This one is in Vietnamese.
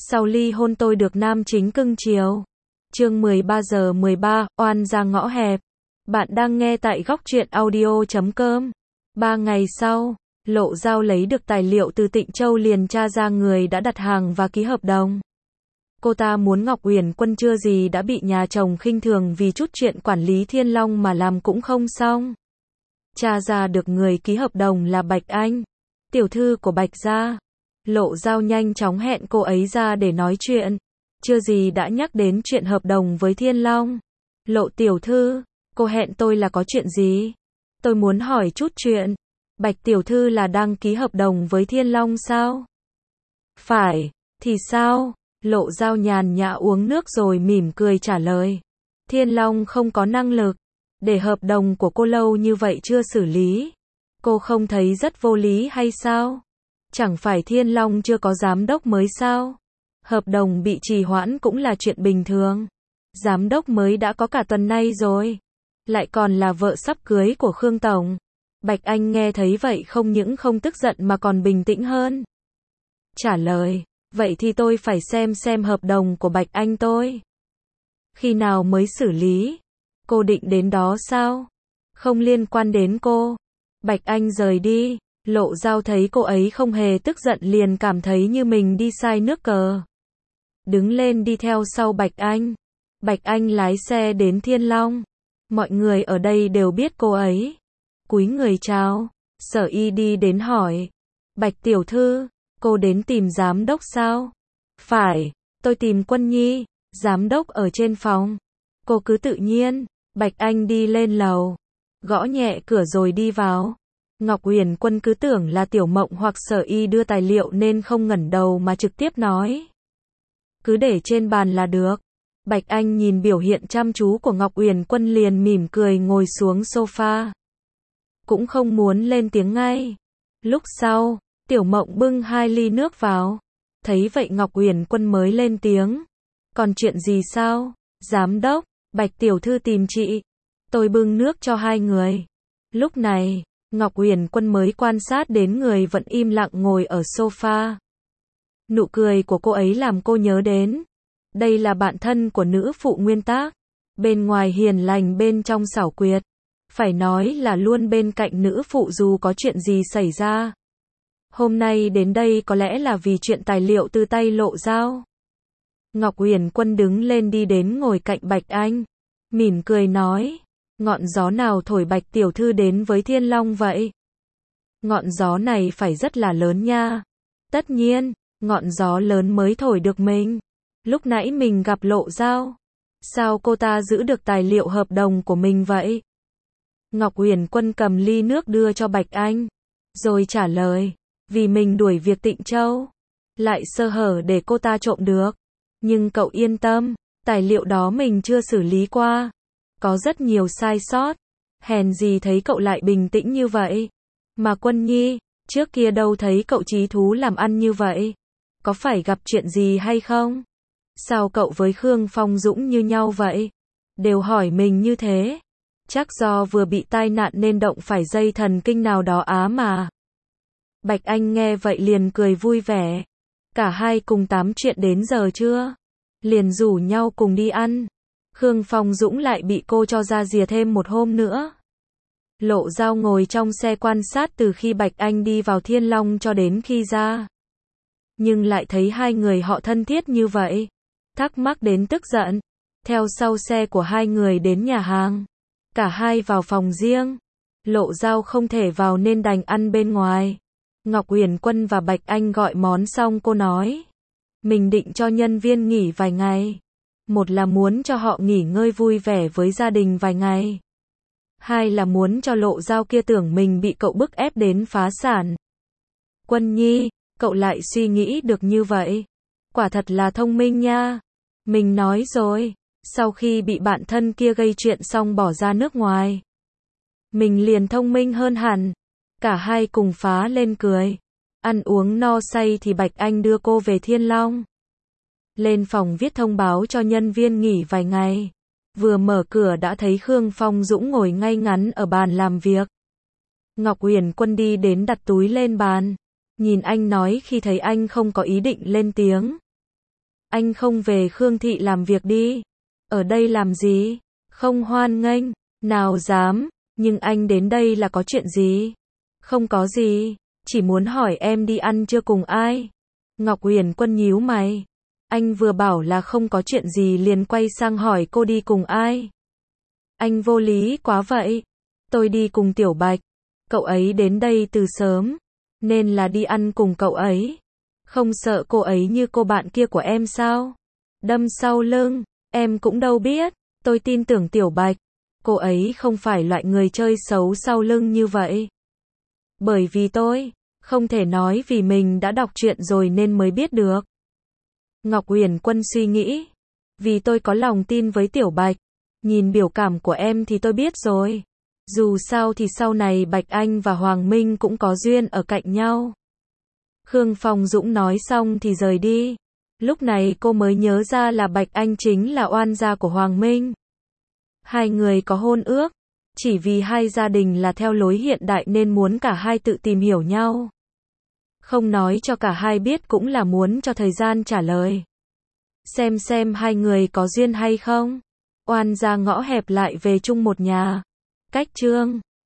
Sau ly hôn tôi được nam chính cưng chiều. Chương 13:13, oan ra ngõ hẹp. Bạn đang nghe tại góc truyện audio.com. 3 ngày sau, Lộ Dao lấy được tài liệu từ Tịnh Châu liền tra ra người đã đặt hàng và ký hợp đồng. Cô ta muốn Ngọc Uyển Quân chưa gì đã bị nhà chồng khinh thường vì chút chuyện quản lý Thiên Long mà làm cũng không xong. Tra ra được người ký hợp đồng là Bạch Anh, tiểu thư của Bạch gia. Lộ Dao nhanh chóng hẹn cô ấy ra để nói chuyện. Chưa gì đã nhắc đến chuyện hợp đồng với Thiên Long. Lộ tiểu thư, cô hẹn tôi là có chuyện gì? Tôi muốn hỏi chút chuyện. Bạch tiểu thư là đang ký hợp đồng với Thiên Long sao? Phải, thì sao? Lộ Dao nhàn nhã uống nước rồi mỉm cười trả lời. Thiên Long không có năng lực. Để hợp đồng của cô lâu như vậy chưa xử lý. Cô không thấy rất vô lý hay sao? Chẳng phải Thiên Long chưa có giám đốc mới sao? Hợp đồng bị trì hoãn cũng là chuyện bình thường. Giám đốc mới đã có cả tuần nay rồi. Lại còn là vợ sắp cưới của Khương Tổng. Bạch Anh nghe thấy vậy không những không tức giận mà còn bình tĩnh hơn. Trả lời, vậy thì tôi phải xem hợp đồng của Bạch Anh tôi. Khi nào mới xử lý? Cô định đến đó sao? Không liên quan đến cô. Bạch Anh rời đi. Lộ Dao thấy cô ấy không hề tức giận liền cảm thấy như mình đi sai nước cờ. Đứng lên đi theo sau Bạch Anh. Bạch Anh lái xe đến Thiên Long. Mọi người ở đây đều biết cô ấy. Cúi người chào. Sở Y đi đến hỏi. Bạch tiểu thư, cô đến tìm giám đốc sao? Phải, tôi tìm Quân Nhi, giám đốc ở trên phòng. Cô cứ tự nhiên. Bạch Anh đi lên lầu. Gõ nhẹ cửa rồi đi vào. Ngọc Uyển Quân cứ tưởng là Tiểu Mộng hoặc Sở Y đưa tài liệu nên không ngẩng đầu mà trực tiếp nói. Cứ để trên bàn là được. Bạch Anh nhìn biểu hiện chăm chú của Ngọc Uyển Quân liền mỉm cười ngồi xuống sofa. Cũng không muốn lên tiếng ngay. Lúc sau, Tiểu Mộng bưng 2 ly nước vào. Thấy vậy Ngọc Uyển Quân mới lên tiếng. Còn chuyện gì sao? Giám đốc, Bạch tiểu thư tìm chị. Tôi bưng nước cho 2 người. Lúc này, Ngọc Uyển Quân mới quan sát đến người vẫn im lặng ngồi ở sofa. Nụ cười của cô ấy làm cô nhớ đến. Đây là bạn thân của nữ phụ nguyên tác. Bên ngoài hiền lành bên trong xảo quyệt. Phải nói là luôn bên cạnh nữ phụ dù có chuyện gì xảy ra. Hôm nay đến đây có lẽ là vì chuyện tài liệu từ tay Lộ Dao. Ngọc Uyển Quân đứng lên đi đến ngồi cạnh Bạch Anh. Mỉm cười nói. Ngọn gió nào thổi Bạch tiểu thư đến với Thiên Long vậy? Ngọn gió này phải rất là lớn nha. Tất nhiên, ngọn gió lớn mới thổi được mình. Lúc nãy mình gặp Lộ Dao. Sao cô ta giữ được tài liệu hợp đồng của mình vậy? Ngọc Uyển Quân cầm ly nước đưa cho Bạch Anh. Rồi trả lời. Vì mình đuổi việc Tịnh Châu. Lại sơ hở để cô ta trộm được. Nhưng cậu yên tâm. Tài liệu đó mình chưa xử lý qua. Có rất nhiều sai sót. Hèn gì thấy cậu lại bình tĩnh như vậy. Mà Quân Nhi, trước kia đâu thấy cậu chí thú làm ăn như vậy. Có phải gặp chuyện gì hay không? Sao cậu với Khương Phong Dũng như nhau vậy? Đều hỏi mình như thế. Chắc do vừa bị tai nạn nên động phải dây thần kinh nào đó á mà. Bạch Anh nghe vậy liền cười vui vẻ. Cả hai cùng tám chuyện đến giờ chưa? Liền rủ nhau cùng đi ăn. Khương Phong Dũng lại bị cô cho ra rìa thêm một hôm nữa. Lộ Dao ngồi trong xe quan sát từ khi Bạch Anh đi vào Thiên Long cho đến khi ra. Nhưng lại thấy hai người họ thân thiết như vậy. Thắc mắc đến tức giận. Theo sau xe của hai người đến nhà hàng. Cả hai vào phòng riêng. Lộ Dao không thể vào nên đành ăn bên ngoài. Ngọc Uyển Quân và Bạch Anh gọi món xong cô nói. Mình định cho nhân viên nghỉ vài ngày. Một là muốn cho họ nghỉ ngơi vui vẻ với gia đình vài ngày. Hai là muốn cho Lộ Dao kia tưởng mình bị cậu bức ép đến phá sản. Quân Nhi, cậu lại suy nghĩ được như vậy. Quả thật là thông minh nha. Mình nói rồi, sau khi bị bạn thân kia gây chuyện xong bỏ ra nước ngoài. Mình liền thông minh hơn hẳn. Cả hai cùng phá lên cười. Ăn uống no say thì Bạch Anh đưa cô về Thiên Long. Lên phòng viết thông báo cho nhân viên nghỉ vài ngày. Vừa mở cửa đã thấy Khương Phong Dũng ngồi ngay ngắn ở bàn làm việc. Ngọc Uyển Quân đi đến đặt túi lên bàn. Nhìn anh nói khi thấy anh không có ý định lên tiếng. Anh không về Khương Thị làm việc đi. Ở đây làm gì? Không hoan nghênh. Nào dám, nhưng anh đến đây là có chuyện gì? Không có gì, chỉ muốn hỏi em đi ăn trưa cùng ai? Ngọc Huyền Quân nhíu mày. Anh vừa bảo là không có chuyện gì liền quay sang hỏi cô đi cùng ai? Anh vô lý quá vậy. Tôi đi cùng Tiểu Bạch. Cậu ấy đến đây từ sớm, nên là đi ăn cùng cậu ấy. Không sợ cô ấy như cô bạn kia của em sao? Đâm sau lưng, em cũng đâu biết. Tôi tin tưởng Tiểu Bạch. Cô ấy không phải loại người chơi xấu sau lưng như vậy. Bởi vì tôi không thể nói vì mình đã đọc truyện rồi nên mới biết được. Ngọc Huyền Quân suy nghĩ. Vì tôi có lòng tin với Tiểu Bạch. Nhìn biểu cảm của em thì tôi biết rồi. Dù sao thì sau này Bạch Anh và Hoàng Minh cũng có duyên ở cạnh nhau. Khương Phong Dũng nói xong thì rời đi. Lúc này cô mới nhớ ra là Bạch Anh chính là oan gia của Hoàng Minh. Hai người có hôn ước. Chỉ vì hai gia đình là theo lối hiện đại nên muốn cả hai tự tìm hiểu nhau. Không nói cho cả hai biết cũng là muốn cho thời gian trả lời. Xem hai người có duyên hay không. Oan gia ngõ hẹp lại về chung một nhà. Cách chương